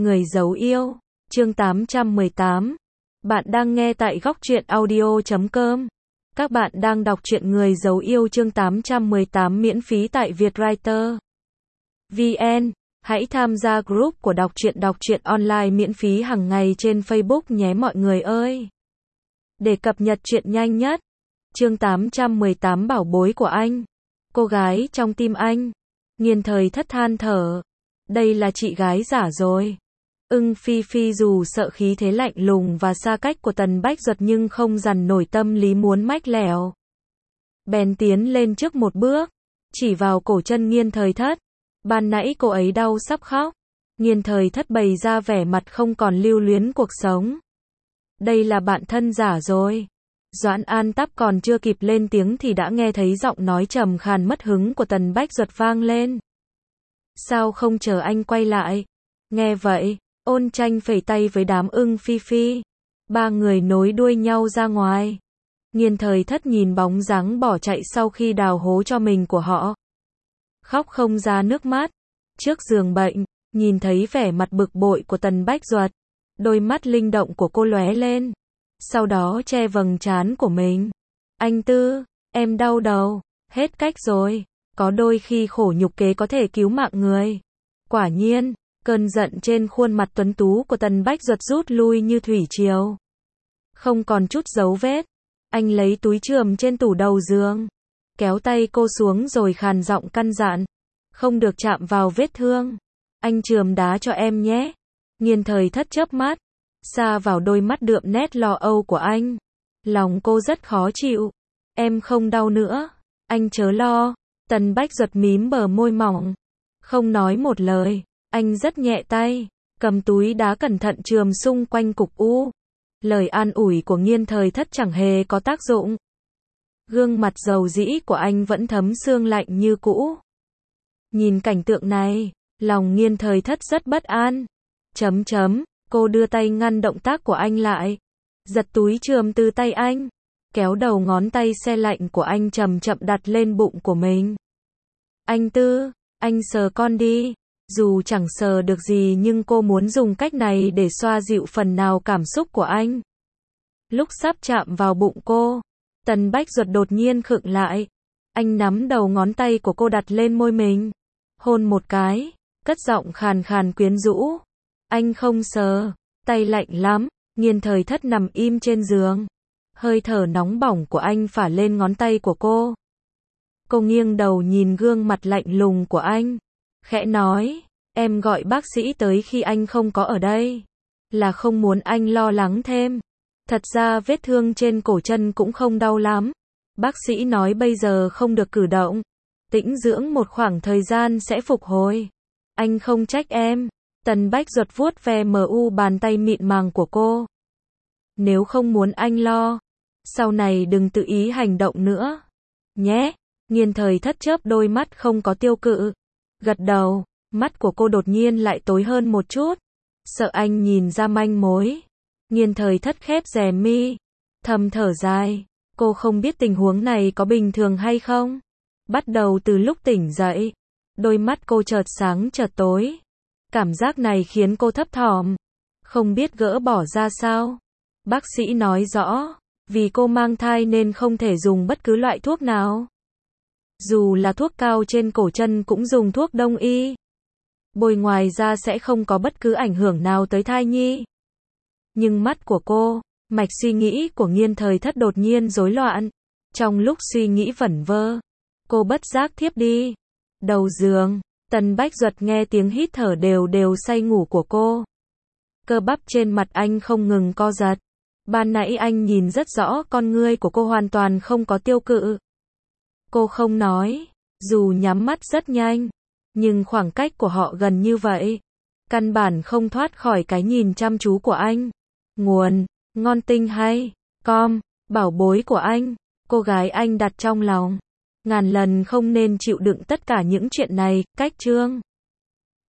Người giấu yêu, chương 818. Bạn đang nghe tại góc truyện audio.com. Các bạn đang đọc truyện Người giấu yêu chương 818 miễn phí tại Vietwriter VN. Hãy tham gia group của đọc truyện online miễn phí hàng ngày trên Facebook nhé mọi người ơi. Để cập nhật truyện nhanh nhất. Chương 818 bảo bối của anh. Cô gái trong tim anh. Nghiên thời thất than thở. Đây là chị gái giả rồi. Phi Phi dù sợ khí thế lạnh lùng và xa cách của Tần Bách Duật nhưng không dằn nổi tâm lý muốn mách lẻo. Bèn tiến lên trước một bước, chỉ vào cổ chân Nghiên thời thất. Ban nãy cô ấy đau sắp khóc. Nghiên thời thất bày ra vẻ mặt không còn lưu luyến cuộc sống. Đây là bạn thân giả rồi. Doãn An Tắp còn chưa kịp lên tiếng thì đã nghe thấy giọng nói trầm khàn mất hứng của Tần Bách Duật vang lên. Sao không chờ anh quay lại? Nghe vậy, Ôn Tranh phẩy tay với đám Phi Phi. Ba người nối đuôi nhau ra ngoài. Nghiên thời thất nhìn bóng dáng bỏ chạy sau khi đào hố cho mình của họ. Khóc không ra nước mắt. Trước giường bệnh, nhìn thấy vẻ mặt bực bội của Tần Bách Duật. Đôi mắt linh động của cô lóe lên. Sau đó che vầng trán của mình. Anh Tư, em đau đầu. Hết cách rồi. Có đôi khi khổ nhục kế có thể cứu mạng người. Quả nhiên, cơn giận trên khuôn mặt tuấn tú của Tần Bách Duật rút lui như thủy triều. Không còn chút dấu vết. Anh lấy túi chườm trên tủ đầu giường. Kéo tay cô xuống rồi khàn giọng căn dặn. Không được chạm vào vết thương. Anh chườm đá cho em nhé. Nghiên thời thất chớp mắt. Xa vào đôi mắt đượm nét lo âu của anh. Lòng cô rất khó chịu. Em không đau nữa. Anh chớ lo. Tần Bách Duật mím bờ môi mỏng. Không nói một lời. Anh rất nhẹ tay. Cầm túi đá cẩn thận chườm xung quanh cục u. Lời an ủi của Nghiên thời thất chẳng hề có tác dụng. Gương mặt dầu dĩ của anh vẫn thấm sương lạnh như cũ. Nhìn cảnh tượng này, lòng Nghiên thời thất rất bất an. Cô đưa tay ngăn động tác của anh lại. Giật túi chườm từ tay anh. Kéo đầu ngón tay se lạnh của anh chậm chậm đặt lên bụng của mình. Anh Tư, anh sờ con đi. Dù chẳng sờ được gì nhưng cô muốn dùng cách này để xoa dịu phần nào cảm xúc của anh. Lúc sắp chạm vào bụng cô, Tần Bách Duật đột nhiên khựng lại. Anh nắm đầu ngón tay của cô đặt lên môi mình. Hôn một cái, cất giọng khàn khàn quyến rũ. Anh không sờ, tay lạnh lắm. Nghiên thời thất nằm im trên giường. Hơi thở nóng bỏng của anh phả lên ngón tay của cô. Cô nghiêng đầu nhìn gương mặt lạnh lùng của anh. Khẽ nói, em gọi bác sĩ tới khi anh không có ở đây. Là không muốn anh lo lắng thêm. Thật ra vết thương trên cổ chân cũng không đau lắm. Bác sĩ nói bây giờ không được cử động. Tĩnh dưỡng một khoảng thời gian sẽ phục hồi. Anh không trách em. Tần Bách Duật vuốt ve bàn tay mịn màng của cô. Nếu không muốn anh lo, sau này đừng tự ý hành động nữa. Nhé. Nghiên thời thất chớp đôi mắt không có tiêu cự. Gật đầu, mắt của cô đột nhiên lại tối hơn một chút. Sợ anh nhìn ra manh mối. Nghiên thời thất khép rèm mi. Thầm thở dài. Cô không biết tình huống này có bình thường hay không. Bắt đầu từ lúc tỉnh dậy. Đôi mắt cô chợt sáng chợt tối. Cảm giác này khiến cô thấp thỏm. Không biết gỡ bỏ ra sao. Bác sĩ nói rõ. Vì cô mang thai nên không thể dùng bất cứ loại thuốc nào. Dù là thuốc cao trên cổ chân cũng dùng thuốc đông y. Bôi ngoài ra sẽ không có bất cứ ảnh hưởng nào tới thai nhi. Nhưng mắt của cô, mạch suy nghĩ của Nghiên thời thất đột nhiên rối loạn. Trong lúc suy nghĩ vẩn vơ, cô bất giác thiếp đi. Đầu giường, Tần Bách Duật nghe tiếng hít thở đều đều say ngủ của cô. Cơ bắp trên mặt anh không ngừng co giật. Ban nãy anh nhìn rất rõ con ngươi của cô hoàn toàn không có tiêu cự. Cô không nói, dù nhắm mắt rất nhanh, nhưng khoảng cách của họ gần như vậy. Căn bản không thoát khỏi cái nhìn chăm chú của anh. Nguồn, ngon tinh hay, com, bảo bối của anh, cô gái anh đặt trong lòng. Ngàn lần không nên chịu đựng tất cả những chuyện này, cách chương.